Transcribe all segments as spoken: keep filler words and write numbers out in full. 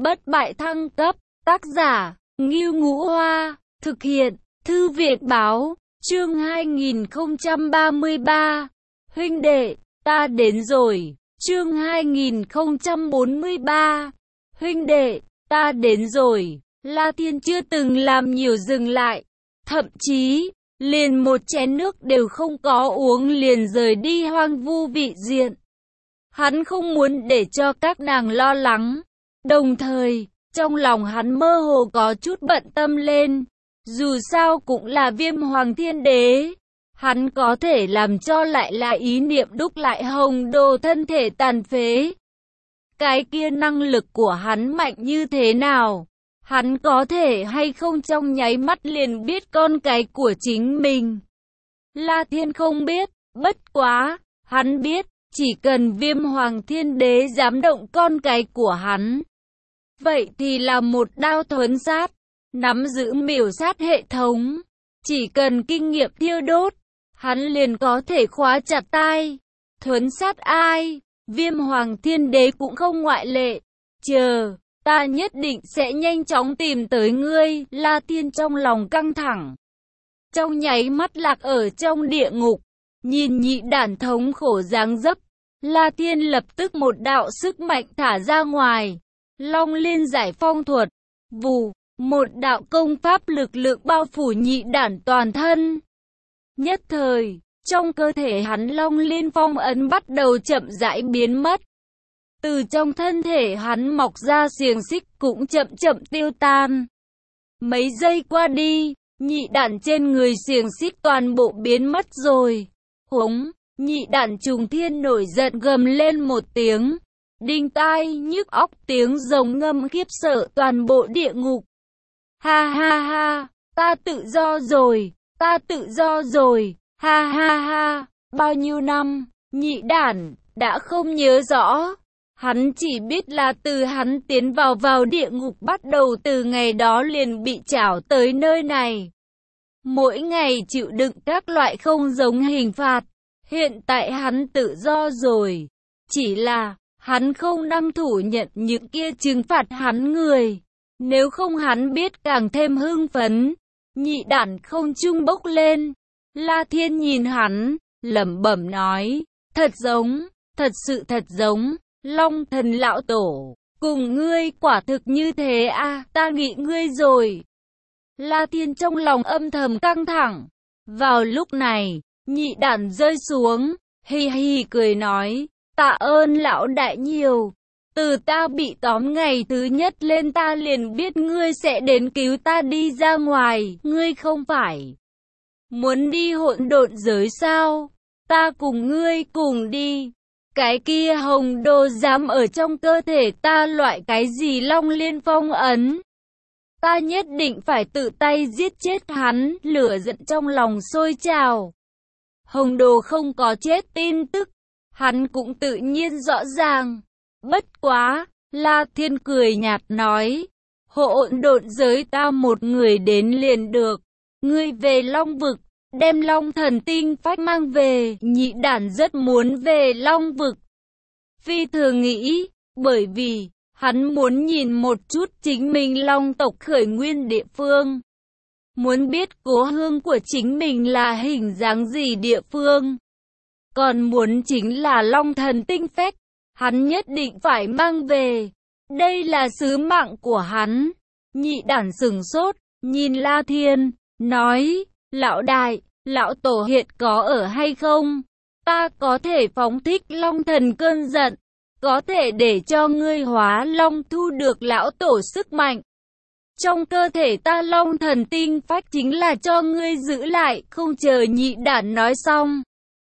Bất bại thăng cấp, tác giả, Ngưu Ngũ Hoa, thực hiện, Thư viện báo, chương hai nghìn không trăm ba mươi ba, huynh đệ, ta đến rồi, chương hai nghìn không trăm bốn mươi ba, huynh đệ, ta đến rồi, La Thiên chưa từng làm nhiều dừng lại, thậm chí, liền một chén nước đều không có uống liền rời đi hoang vu vị diện. Hắn không muốn để cho các nàng lo lắng, đồng thời, trong lòng hắn mơ hồ có chút bận tâm lên, dù sao cũng là Viêm Hoàng Thiên Đế, hắn có thể làm cho lại là ý niệm đúc lại hồng đồ thân thể tàn phế. Cái kia năng lực của hắn mạnh như thế nào? Hắn có thể hay không trong nháy mắt liền biết con cái của chính mình? La Thiên không biết, bất quá, hắn biết, chỉ cần Viêm Hoàng Thiên Đế dám động con cái của hắn, vậy thì là một đao thuấn sát, nắm giữ miểu sát hệ thống, chỉ cần kinh nghiệm thiêu đốt, hắn liền có thể khóa chặt tai, thuấn sát ai, Viêm Hoàng Thiên Đế cũng không ngoại lệ. Chờ, ta nhất định sẽ nhanh chóng tìm tới ngươi, La Thiên trong lòng căng thẳng. Trong nháy mắt lạc ở trong địa ngục, nhìn nhị đản thống khổ dáng dấp, La Thiên lập tức một đạo sức mạnh thả ra ngoài. Long Liên Giải Phong Thuật, vù, một đạo công pháp lực lượng bao phủ nhị đản toàn thân. Nhất thời, trong cơ thể hắn Long Liên Phong ấn bắt đầu chậm rãi biến mất. Từ trong thân thể hắn mọc ra xiềng xích cũng chậm chậm tiêu tan. Mấy giây qua đi, nhị đản trên người xiềng xích toàn bộ biến mất rồi. Hống, nhị đản trùng thiên nổi giận gầm lên một tiếng. Đinh tai nhức óc tiếng rồng ngâm khiếp sợ toàn bộ địa ngục. Ha ha ha, ta tự do rồi, ta tự do rồi, ha ha ha, bao nhiêu năm, nhị đản, đã không nhớ rõ. Hắn chỉ biết là từ hắn tiến vào vào địa ngục bắt đầu từ ngày đó liền bị trảo tới nơi này. Mỗi ngày chịu đựng các loại không giống hình phạt, hiện tại hắn tự do rồi, chỉ là hắn không năng thủ nhận những kia trừng phạt hắn người. Nếu không hắn biết càng thêm hưng phấn. Nhị đản không trung bốc lên. La Thiên nhìn hắn, lẩm bẩm nói, thật giống, thật sự thật giống, Long Thần lão tổ, cùng ngươi quả thực như thế à, ta nghĩ ngươi rồi. La Thiên trong lòng âm thầm căng thẳng. Vào lúc này, nhị đản rơi xuống, hì hì cười nói, tạ ơn lão đại nhiều. Từ ta bị tóm ngày thứ nhất lên ta liền biết ngươi sẽ đến cứu ta đi ra ngoài, ngươi không phải muốn đi hỗn độn giới sao? Ta cùng ngươi cùng đi. Cái kia hồng đồ dám ở trong cơ thể ta loại cái gì Long Liên Phong ấn? Ta nhất định phải tự tay giết chết hắn, lửa giận trong lòng sôi trào. Hồng đồ không có chết tin tức, hắn cũng tự nhiên rõ ràng. Bất quá, La Thiên cười nhạt nói, hỗn độn giới ta một người đến liền được, ngươi về Long Vực, đem Long Thần tinh phách mang về. Nhị đản rất muốn về Long Vực, phi thường nghĩ, bởi vì hắn muốn nhìn một chút chính mình Long tộc khởi nguyên địa phương, muốn biết cố hương của chính mình là hình dáng gì địa phương, còn muốn chính là Long Thần tinh phách. Hắn nhất định phải mang về. Đây là sứ mạng của hắn. Nhị đản sửng sốt, nhìn La Thiên, nói, lão đại, lão tổ hiện có ở hay không? Ta có thể phóng thích Long Thần cơn giận, có thể để cho ngươi hóa Long thu được lão tổ sức mạnh. Trong cơ thể ta Long Thần tinh phách chính là cho ngươi giữ lại. Không chờ nhị đản nói xong,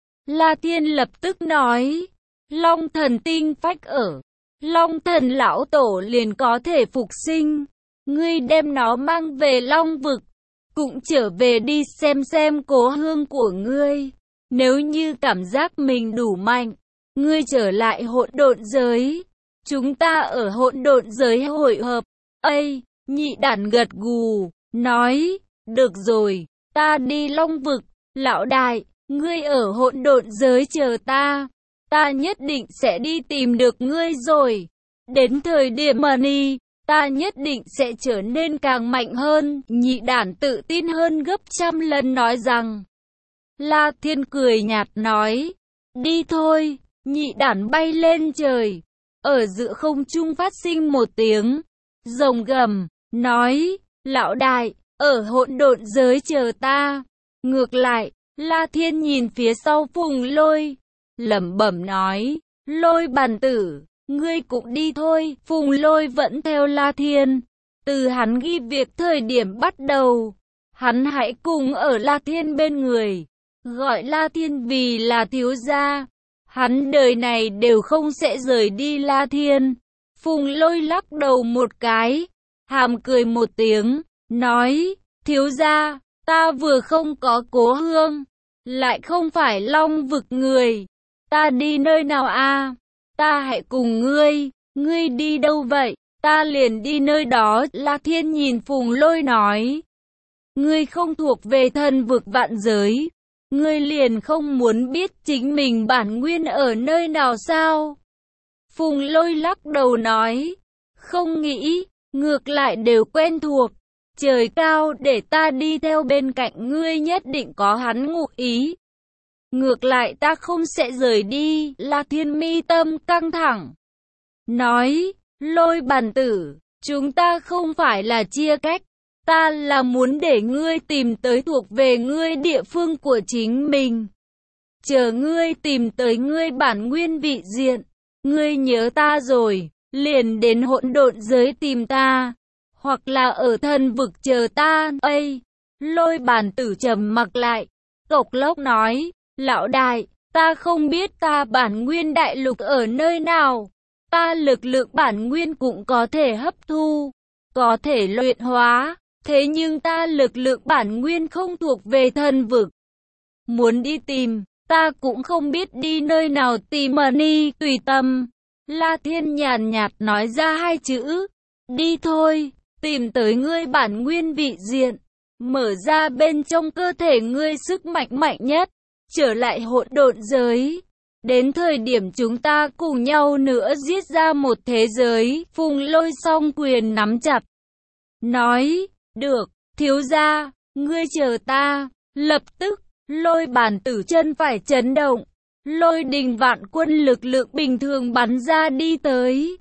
La Thiên lập tức nói, Long Thần tinh phách ở Long Thần lão tổ liền có thể phục sinh. Ngươi đem nó mang về Long Vực, cũng trở về đi xem xem cố hương của ngươi. Nếu như cảm giác mình đủ mạnh, ngươi trở lại hỗn độn giới, chúng ta ở hỗn độn giới hội hợp. Ây, nhị đản gật gù, nói, được rồi, ta đi Long Vực. Lão đại, ngươi ở hỗn độn giới chờ ta. Ta nhất định sẽ đi tìm được ngươi rồi. Đến thời điểm mà đi, ta nhất định sẽ trở nên càng mạnh hơn. Nhị đản tự tin hơn gấp trăm lần nói rằng. La Thiên cười nhạt nói, đi thôi. Nhị đản bay lên trời. Ở giữa không trung phát sinh một tiếng rồng gầm, nói, lão đại, ở hỗn độn giới chờ ta. Ngược lại, La Thiên nhìn phía sau Phùng Lôi, lẩm bẩm nói, Lôi bàn tử, ngươi cũng đi thôi. Phùng Lôi vẫn theo La Thiên. Từ hắn ghi việc thời điểm bắt đầu, hắn hãy cùng ở La Thiên bên người, gọi La Thiên vì là thiếu gia. Hắn đời này đều không sẽ rời đi La Thiên. Phùng Lôi lắc đầu một cái, hàm cười một tiếng, nói, thiếu gia, ta vừa không có cố hương, lại không phải Long vực người. Ta đi nơi nào a? Ta hãy cùng ngươi. Ngươi đi đâu vậy? Ta liền đi nơi đó. La Thiên nhìn Phùng Lôi nói, ngươi không thuộc về thần vực vạn giới. Ngươi liền không muốn biết chính mình bản nguyên ở nơi nào sao? Phùng Lôi lắc đầu nói, không nghĩ, ngược lại đều quen thuộc. Trời cao, để ta đi theo bên cạnh ngươi nhất định có hắn ngụ ý. Ngược lại ta không sẽ rời đi. La Thiên mi tâm căng thẳng, nói, Lôi bàn tử, chúng ta không phải là chia cách. Ta là muốn để ngươi tìm tới thuộc về ngươi địa phương của chính mình. Chờ ngươi tìm tới ngươi bản nguyên vị diện, ngươi nhớ ta rồi, liền đến hỗn độn giới tìm ta, hoặc là ở thần vực chờ ta. Ây, Lôi bàn tử trầm mặc lại, cộc lốc nói, lão đại, ta không biết ta bản nguyên đại lục ở nơi nào. Ta lực lượng bản nguyên cũng có thể hấp thu, có thể luyện hóa. Thế nhưng ta lực lượng bản nguyên không thuộc về thần vực. Muốn đi tìm, ta cũng không biết đi nơi nào tìm. Ni tùy tâm. La Thiên nhàn nhạt nói ra hai chữ. Đi thôi, tìm tới ngươi bản nguyên vị diện. Mở ra bên trong cơ thể ngươi sức mạnh mạnh nhất. Trở lại hỗn độn giới. Đến thời điểm chúng ta cùng nhau nữa giết ra một thế giới. Phùng Lôi song quyền nắm chặt, nói, được, thiếu gia, ngươi chờ ta. Lập tức, Lôi bàn tử chân phải chấn động, lôi đình vạn quân lực lượng bình thường bắn ra đi tới.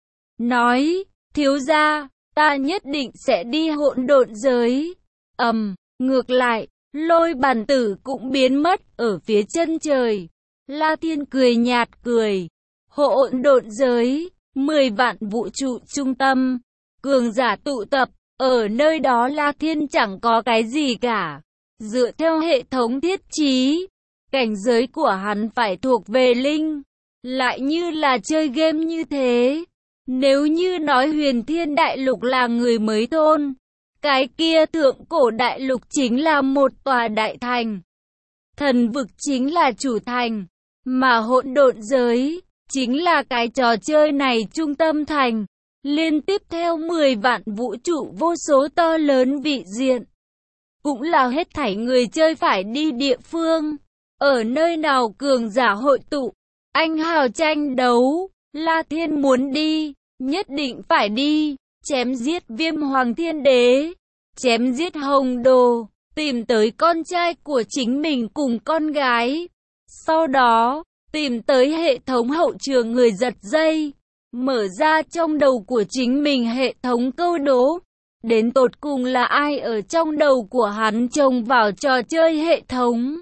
Nói, thiếu gia, ta nhất định sẽ đi hỗn độn giới. Ầm, um, ngược lại, Lôi bàn tử cũng biến mất ở phía chân trời. La Thiên cười nhạt cười. Hỗn độn giới, mười vạn vũ trụ trung tâm, cường giả tụ tập. Ở nơi đó La Thiên chẳng có cái gì cả. Dựa theo hệ thống thiết trí, cảnh giới của hắn phải thuộc về linh. Lại như là chơi game như thế. Nếu như nói huyền thiên đại lục là người mới thôn, cái kia thượng cổ đại lục chính là một tòa đại thành. Thần vực chính là chủ thành. Mà hỗn độn giới chính là cái trò chơi này trung tâm thành. Liên tiếp theo mười vạn vũ trụ vô số to lớn vị diện. Cũng là hết thảy người chơi phải đi địa phương. Ở nơi nào cường giả hội tụ, anh hào tranh đấu. La Thiên muốn đi, nhất định phải đi. Chém giết Viêm Hoàng Thiên Đế, chém giết Hồng Đồ, tìm tới con trai của chính mình cùng con gái. Sau đó, tìm tới hệ thống hậu trường người giật dây. Mở ra trong đầu của chính mình hệ thống câu đố. Đến tột cùng là ai ở trong đầu của hắn trông vào trò chơi hệ thống?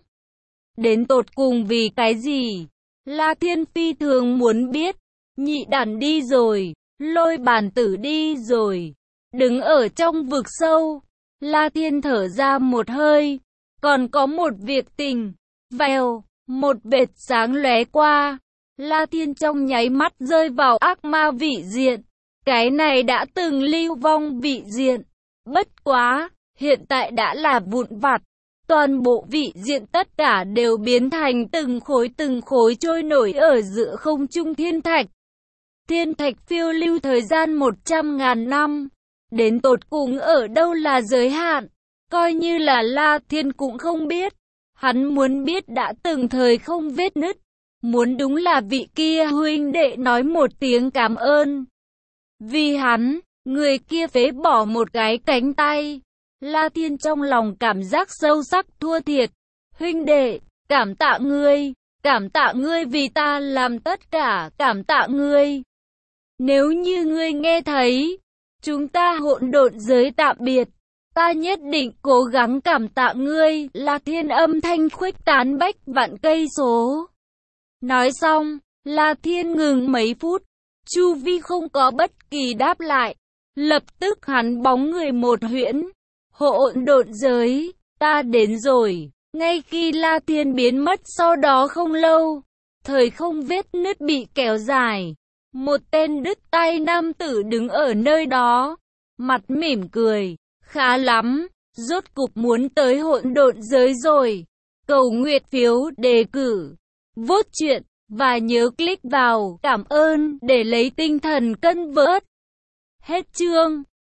Đến tột cùng vì cái gì? La Thiên phi thường muốn biết. Nhị đản đi rồi, Lôi bàn tử đi rồi. Đứng ở trong vực sâu, La Thiên thở ra một hơi. Còn có một việc tình. Vèo, một vệt sáng lóe qua. La Thiên trong nháy mắt rơi vào ác ma vị diện. Cái này đã từng lưu vong vị diện. Bất quá, hiện tại đã là vụn vặt. Toàn bộ vị diện tất cả đều biến thành từng khối từng khối trôi nổi ở giữa không trung thiên thạch. Thiên thạch phiêu lưu thời gian một trăm ngàn năm. Đến tột cùng ở đâu là giới hạn? Coi như là La Thiên cũng không biết. Hắn muốn biết đã từng thời không vết nứt. Muốn đúng là vị kia huynh đệ nói một tiếng cảm ơn. Vì hắn, Người kia phế bỏ một cái cánh tay. La Thiên trong lòng cảm giác sâu sắc thua thiệt. Huynh đệ, cảm tạ ngươi, cảm tạ ngươi vì ta làm tất cả, cảm tạ ngươi. Nếu như ngươi nghe thấy, chúng ta hỗn độn giới tạm biệt, ta nhất định cố gắng cảm tạ ngươi. La Thiên âm thanh khuếch tán bách vạn cây số. Nói xong, La Thiên ngừng mấy phút, chu vi không có bất kỳ đáp lại. Lập tức hắn bóng người một huyễn, hỗn độn giới, ta đến rồi. Ngay khi La Thiên biến mất sau đó không lâu, thời không vết nứt bị kéo dài. Một tên đứt tay nam tử đứng ở nơi đó, mặt mỉm cười, khá lắm, rốt cục muốn tới hỗn độn giới rồi. Cầu nguyện phiếu đề cử, vote chuyện, và nhớ click vào cảm ơn để lấy tinh thần cân vớt. Hết chương.